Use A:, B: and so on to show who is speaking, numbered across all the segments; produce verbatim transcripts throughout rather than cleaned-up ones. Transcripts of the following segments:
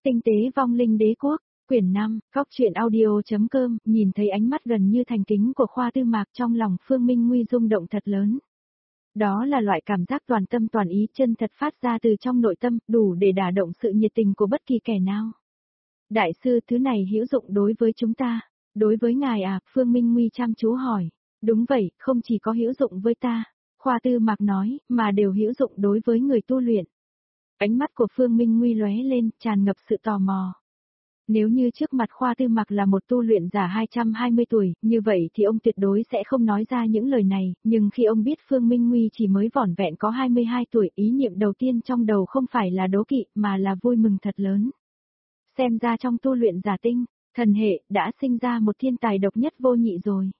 A: Tinh tế vong linh đế quốc, quyển năm, góc truyện audio.com, nhìn thấy ánh mắt gần như thành kính của Khoa Tư Mạc trong lòng Phương Minh Nguy rung động thật lớn. Đó là loại cảm giác toàn tâm toàn ý chân thật phát ra từ trong nội tâm, đủ để đả động sự nhiệt tình của bất kỳ kẻ nào. Đại sư, thứ này hữu dụng đối với chúng ta. Đối với ngài à, Phương Minh Nguy chăm chú hỏi. Đúng vậy, không chỉ có hữu dụng với ta, Khoa Tư Mạc nói, mà đều hữu dụng đối với người tu luyện. Ánh mắt của Phương Minh Nguy lóe lên, tràn ngập sự tò mò. Nếu như trước mặt Khoa Tư Mạc là một tu luyện giả hai trăm hai mươi tuổi, như vậy thì ông tuyệt đối sẽ không nói ra những lời này, nhưng khi ông biết Phương Minh Nguy chỉ mới vỏn vẹn có hai mươi hai tuổi, ý niệm đầu tiên trong đầu không phải là đố kỵ, mà là vui mừng thật lớn. Xem ra trong tu luyện giả tinh, thần hệ, đã sinh ra một thiên tài độc nhất vô nhị rồi.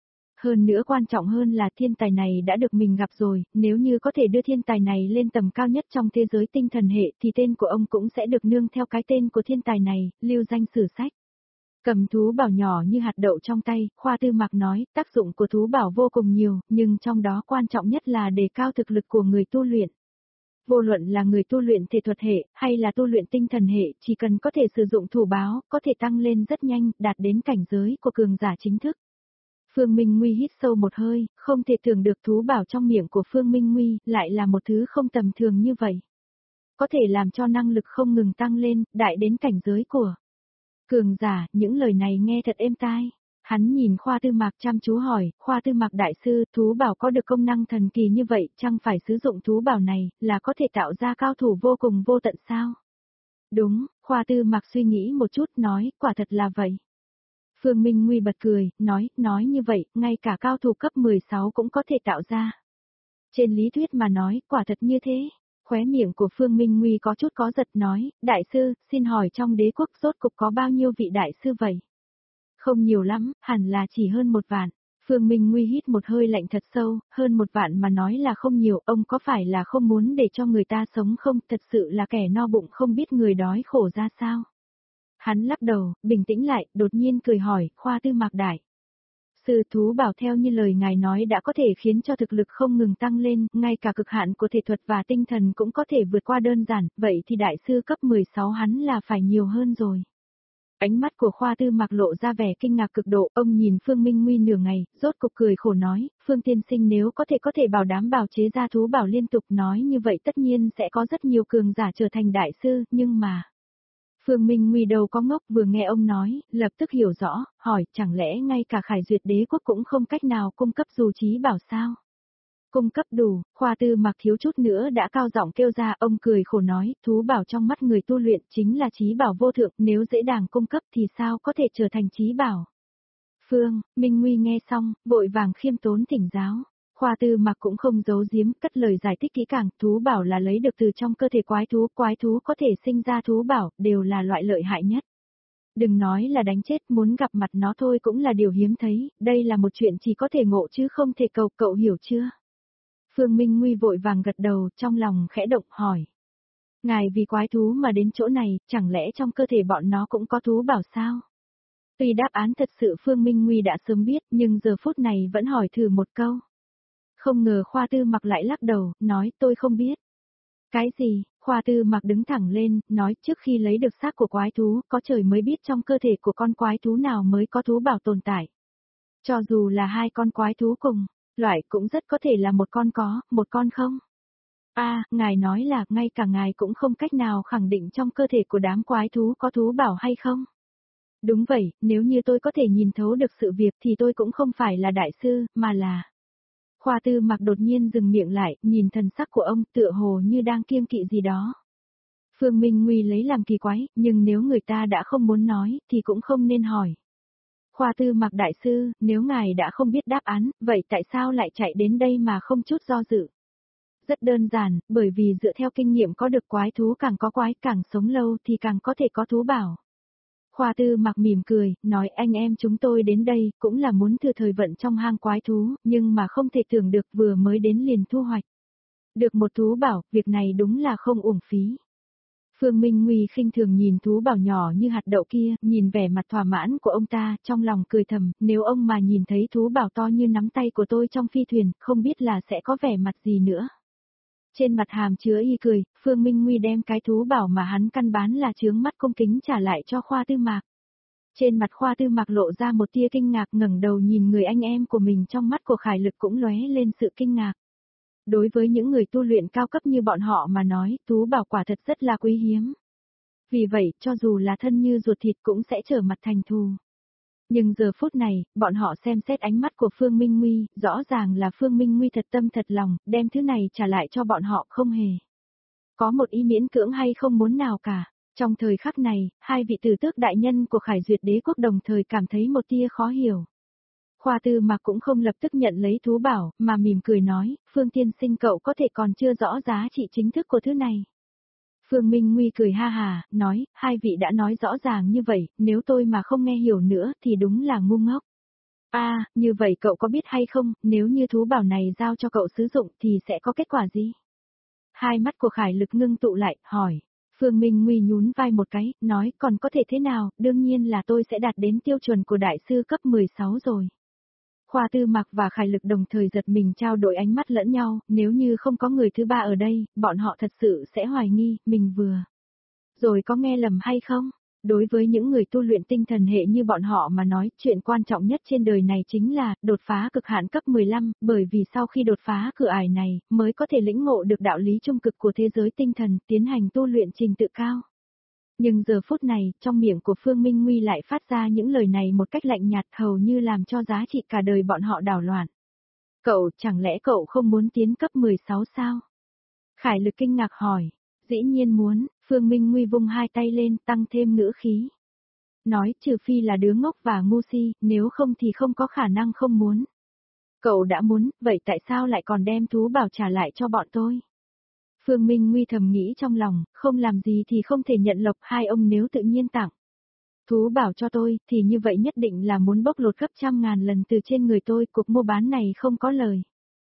A: Hơn nữa quan trọng hơn là thiên tài này đã được mình gặp rồi, nếu như có thể đưa thiên tài này lên tầm cao nhất trong thế giới tinh thần hệ thì tên của ông cũng sẽ được nương theo cái tên của thiên tài này, lưu danh sử sách. Cầm thú bảo nhỏ như hạt đậu trong tay, Khoa Tư Mạc nói, tác dụng của thú bảo vô cùng nhiều, nhưng trong đó quan trọng nhất là đề cao thực lực của người tu luyện. Vô luận là người tu luyện thể thuật hệ, hay là tu luyện tinh thần hệ, chỉ cần có thể sử dụng thủ báo, có thể tăng lên rất nhanh, đạt đến cảnh giới của cường giả chính thức. Phương Minh Nguy hít sâu một hơi, không thể tưởng được thú bảo trong miệng của Phương Minh Nguy, lại là một thứ không tầm thường như vậy. Có thể làm cho năng lực không ngừng tăng lên, đại đến cảnh giới của cường giả, những lời này nghe thật êm tai. Hắn nhìn Khoa Tư Mạc chăm chú hỏi, Khoa Tư Mạc đại sư, thú bảo có được công năng thần kỳ như vậy, chẳng phải sử dụng thú bảo này, là có thể tạo ra cao thủ vô cùng vô tận sao? Đúng, Khoa Tư Mạc suy nghĩ một chút nói, quả thật là vậy. Phương Minh Nguy bật cười, nói, nói như vậy, ngay cả cao thủ cấp mười sáu cũng có thể tạo ra. Trên lý thuyết mà nói, quả thật như thế. Khóe miệng của Phương Minh Nguy có chút có giật nói, đại sư, xin hỏi trong đế quốc rốt cục có bao nhiêu vị đại sư vậy? Không nhiều lắm, hẳn là chỉ hơn một vạn. Phương Minh Nguy hít một hơi lạnh thật sâu, hơn một vạn mà nói là không nhiều, ông có phải là không muốn để cho người ta sống không, thật sự là kẻ no bụng không biết người đói khổ ra sao? Hắn lắc đầu, bình tĩnh lại, đột nhiên cười hỏi, Khoa Tư Mạc đại sư, thú bảo theo như lời ngài nói đã có thể khiến cho thực lực không ngừng tăng lên, ngay cả cực hạn của thể thuật và tinh thần cũng có thể vượt qua đơn giản, vậy thì đại sư cấp mười sáu hắn là phải nhiều hơn rồi. Ánh mắt của Khoa Tư Mạc lộ ra vẻ kinh ngạc cực độ, ông nhìn Phương Minh Nguy nửa ngày, rốt cục cười khổ nói, Phương tiên sinh nếu có thể có thể bảo đảm bào chế ra thú bảo liên tục nói như vậy tất nhiên sẽ có rất nhiều cường giả trở thành đại sư, nhưng mà... Phương Minh Nguy đầu có ngốc vừa nghe ông nói, lập tức hiểu rõ, hỏi chẳng lẽ ngay cả Khải Duyệt đế quốc cũng không cách nào cung cấp dù trí bảo sao? Cung cấp đủ, Khoa Tư Mạc thiếu chút nữa đã cao giọng kêu ra, ông cười khổ nói, thú bảo trong mắt người tu luyện chính là trí bảo vô thượng, nếu dễ dàng cung cấp thì sao có thể trở thành trí bảo? Phương Minh Nguy nghe xong, vội vàng khiêm tốn thỉnh giáo. Khoa Tư Mạc cũng không giấu giếm, cất lời giải thích kỹ càng, thú bảo là lấy được từ trong cơ thể quái thú, quái thú có thể sinh ra thú bảo, đều là loại lợi hại nhất. Đừng nói là đánh chết, muốn gặp mặt nó thôi cũng là điều hiếm thấy, đây là một chuyện chỉ có thể ngộ chứ không thể cầu, cậu hiểu chưa? Phương Minh Nguy vội vàng gật đầu, trong lòng khẽ động hỏi. Ngài vì quái thú mà đến chỗ này, chẳng lẽ trong cơ thể bọn nó cũng có thú bảo sao? Tuy đáp án thật sự Phương Minh Nguy đã sớm biết, nhưng giờ phút này vẫn hỏi thử một câu. Không ngờ Khoa Tư Mạc lại lắc đầu, nói tôi không biết. Cái gì? Khoa Tư Mạc đứng thẳng lên, nói trước khi lấy được xác của quái thú, có trời mới biết trong cơ thể của con quái thú nào mới có thú bảo tồn tại. Cho dù là hai con quái thú cùng, loại cũng rất có thể là một con có, một con không. A, à, ngài nói là ngay cả ngài cũng không cách nào khẳng định trong cơ thể của đám quái thú có thú bảo hay không? Đúng vậy, nếu như tôi có thể nhìn thấu được sự việc thì tôi cũng không phải là đại sư, mà là... Khoa Tư Mạc đột nhiên dừng miệng lại, nhìn thần sắc của ông tựa hồ như đang kiêng kỵ gì đó. Phương Minh Nguy lấy làm kỳ quái, nhưng nếu người ta đã không muốn nói, thì cũng không nên hỏi. Khoa Tư Mạc đại sư, nếu ngài đã không biết đáp án, vậy tại sao lại chạy đến đây mà không chút do dự? Rất đơn giản, bởi vì dựa theo kinh nghiệm có được quái thú càng có quái càng sống lâu thì càng có thể có thú bảo. Khoa Tư Mạc mỉm cười, nói anh em chúng tôi đến đây cũng là muốn thử thời vận trong hang quái thú, nhưng mà không thể tưởng được vừa mới đến liền thu hoạch. Được một thú bảo, việc này đúng là không uổng phí. Phương Minh Nguy khinh thường nhìn thú bảo nhỏ như hạt đậu kia, nhìn vẻ mặt thỏa mãn của ông ta, trong lòng cười thầm, nếu ông mà nhìn thấy thú bảo to như nắm tay của tôi trong phi thuyền, không biết là sẽ có vẻ mặt gì nữa. Trên mặt hàm chứa y cười, Phương Minh Nguy đem cái thú bảo mà hắn căn bán là chướng mắt cung kính trả lại cho Khoa Tư Mạc. Trên mặt Khoa Tư Mạc lộ ra một tia kinh ngạc, ngẩng đầu nhìn người anh em của mình, trong mắt của Khải Lực cũng lóe lên sự kinh ngạc. Đối với những người tu luyện cao cấp như bọn họ mà nói, thú bảo quả thật rất là quý hiếm. Vì vậy, cho dù là thân như ruột thịt cũng sẽ trở mặt thành thù. Nhưng giờ phút này, bọn họ xem xét ánh mắt của Phương Minh Nguy, rõ ràng là Phương Minh Nguy thật tâm thật lòng, đem thứ này trả lại cho bọn họ, không hề có một ý miễn cưỡng hay không muốn nào cả. Trong thời khắc này, hai vị tử tước đại nhân của Khải Duyệt đế quốc đồng thời cảm thấy một tia khó hiểu. Khoa Tư Mạc cũng không lập tức nhận lấy thú bảo, mà mỉm cười nói, Phương tiên sinh cậu có thể còn chưa rõ giá trị chính thức của thứ này. Phương Minh Nguy cười ha hà, nói, hai vị đã nói rõ ràng như vậy, nếu tôi mà không nghe hiểu nữa thì đúng là ngu ngốc. A, à, như vậy cậu có biết hay không, nếu như thú bảo này giao cho cậu sử dụng thì sẽ có kết quả gì? Hai mắt của Khải Lực ngưng tụ lại, hỏi. Phương Minh Nguy nhún vai một cái, nói, còn có thể thế nào, đương nhiên là tôi sẽ đạt đến tiêu chuẩn của đại sư cấp mười sáu rồi. Khoa Tư Mạc và Khải Lực đồng thời giật mình trao đổi ánh mắt lẫn nhau, nếu như không có người thứ ba ở đây, bọn họ thật sự sẽ hoài nghi, mình vừa rồi có nghe lầm hay không? Đối với những người tu luyện tinh thần hệ như bọn họ mà nói, chuyện quan trọng nhất trên đời này chính là đột phá cực hạn cấp mười lăm, bởi vì sau khi đột phá cửa ải này, mới có thể lĩnh ngộ được đạo lý trung cực của thế giới tinh thần, tiến hành tu luyện trình tự cao. Nhưng giờ phút này, trong miệng của Phương Minh Nguy lại phát ra những lời này một cách lạnh nhạt, hầu như làm cho giá trị cả đời bọn họ đảo loạn. Cậu, chẳng lẽ cậu không muốn tiến cấp mười sáu sao? Khải Lực kinh ngạc hỏi. Dĩ nhiên muốn, Phương Minh Nguy vung hai tay lên, tăng thêm ngữ khí. Nói, trừ phi là đứa ngốc và ngu si, nếu không thì không có khả năng không muốn. Cậu đã muốn, vậy tại sao lại còn đem thú bảo trả lại cho bọn tôi? Phương Minh Nguy thầm nghĩ trong lòng, không làm gì thì không thể nhận lộc, hai ông nếu tự nhiên tặng thú bảo cho tôi, thì như vậy nhất định là muốn bóc lột gấp trăm ngàn lần từ trên người tôi, cuộc mua bán này không có lời.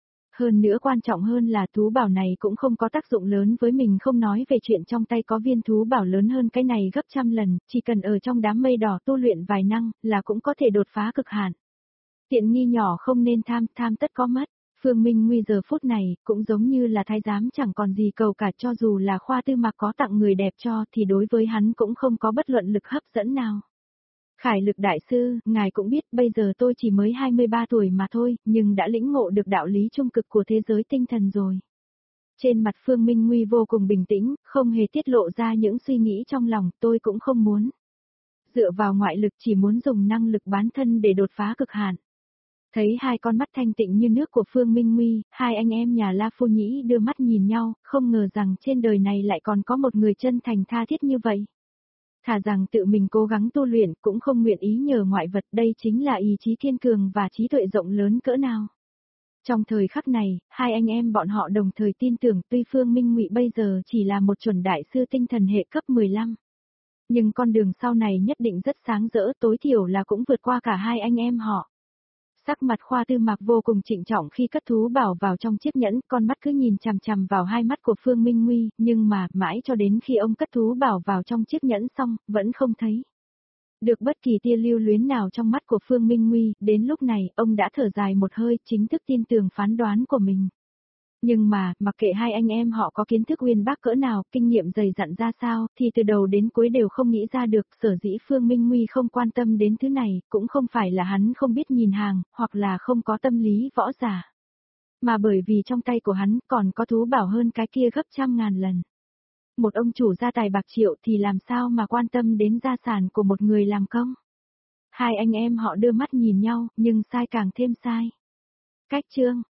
A: Hơn nữa quan trọng hơn là thú bảo này cũng không có tác dụng lớn với mình, không nói về chuyện trong tay có viên thú bảo lớn hơn cái này gấp trăm lần, chỉ cần ở trong đám mây đỏ tu luyện vài năng, là cũng có thể đột phá cực hạn. Tiện nghi nhỏ không nên tham, tham tất có mất. Phương Minh Nguy giờ phút này, cũng giống như là thái giám chẳng còn gì cầu cả, cho dù là Khoa Tư Mạc có tặng người đẹp cho thì đối với hắn cũng không có bất luận lực hấp dẫn nào. Khải Lực đại sư, ngài cũng biết bây giờ tôi chỉ mới hai mươi ba tuổi mà thôi, nhưng đã lĩnh ngộ được đạo lý trung cực của thế giới tinh thần rồi. Trên mặt Phương Minh Nguy vô cùng bình tĩnh, không hề tiết lộ ra những suy nghĩ trong lòng, tôi cũng không muốn dựa vào ngoại lực, chỉ muốn dùng năng lực bán thân để đột phá cực hạn. Thấy hai con mắt thanh tịnh như nước của Phương Minh Nguy, hai anh em nhà La Phu Nhĩ đưa mắt nhìn nhau, không ngờ rằng trên đời này lại còn có một người chân thành tha thiết như vậy. Thà rằng tự mình cố gắng tu luyện cũng không nguyện ý nhờ ngoại vật, đây chính là ý chí kiên cường và trí tuệ rộng lớn cỡ nào. Trong thời khắc này, hai anh em bọn họ đồng thời tin tưởng tuy Phương Minh Ngụy bây giờ chỉ là một chuẩn đại sư tinh thần hệ cấp mười lăm. Nhưng con đường sau này nhất định rất sáng rỡ, tối thiểu là cũng vượt qua cả hai anh em họ. Sắc mặt Khoa Tư Mạc vô cùng trịnh trọng khi cất thú bảo vào trong chiếc nhẫn, con mắt cứ nhìn chằm chằm vào hai mắt của Phương Minh Nguy, nhưng mà, mãi cho đến khi ông cất thú bảo vào trong chiếc nhẫn xong, vẫn không thấy được bất kỳ tia lưu luyến nào trong mắt của Phương Minh Nguy, đến lúc này, ông đã thở dài một hơi, chính thức tin tưởng phán đoán của mình. Nhưng mà, mặc kệ hai anh em họ có kiến thức uyên bác cỡ nào, kinh nghiệm dày dặn ra sao, thì từ đầu đến cuối đều không nghĩ ra được, sở dĩ Phương Minh Nguy không quan tâm đến thứ này, cũng không phải là hắn không biết nhìn hàng, hoặc là không có tâm lý võ giả. Mà bởi vì trong tay của hắn còn có thú bảo hơn cái kia gấp trăm ngàn lần. Một ông chủ gia tài bạc triệu thì làm sao mà quan tâm đến gia sản của một người làm công. Hai anh em họ đưa mắt nhìn nhau, nhưng sai càng thêm sai. Cách chương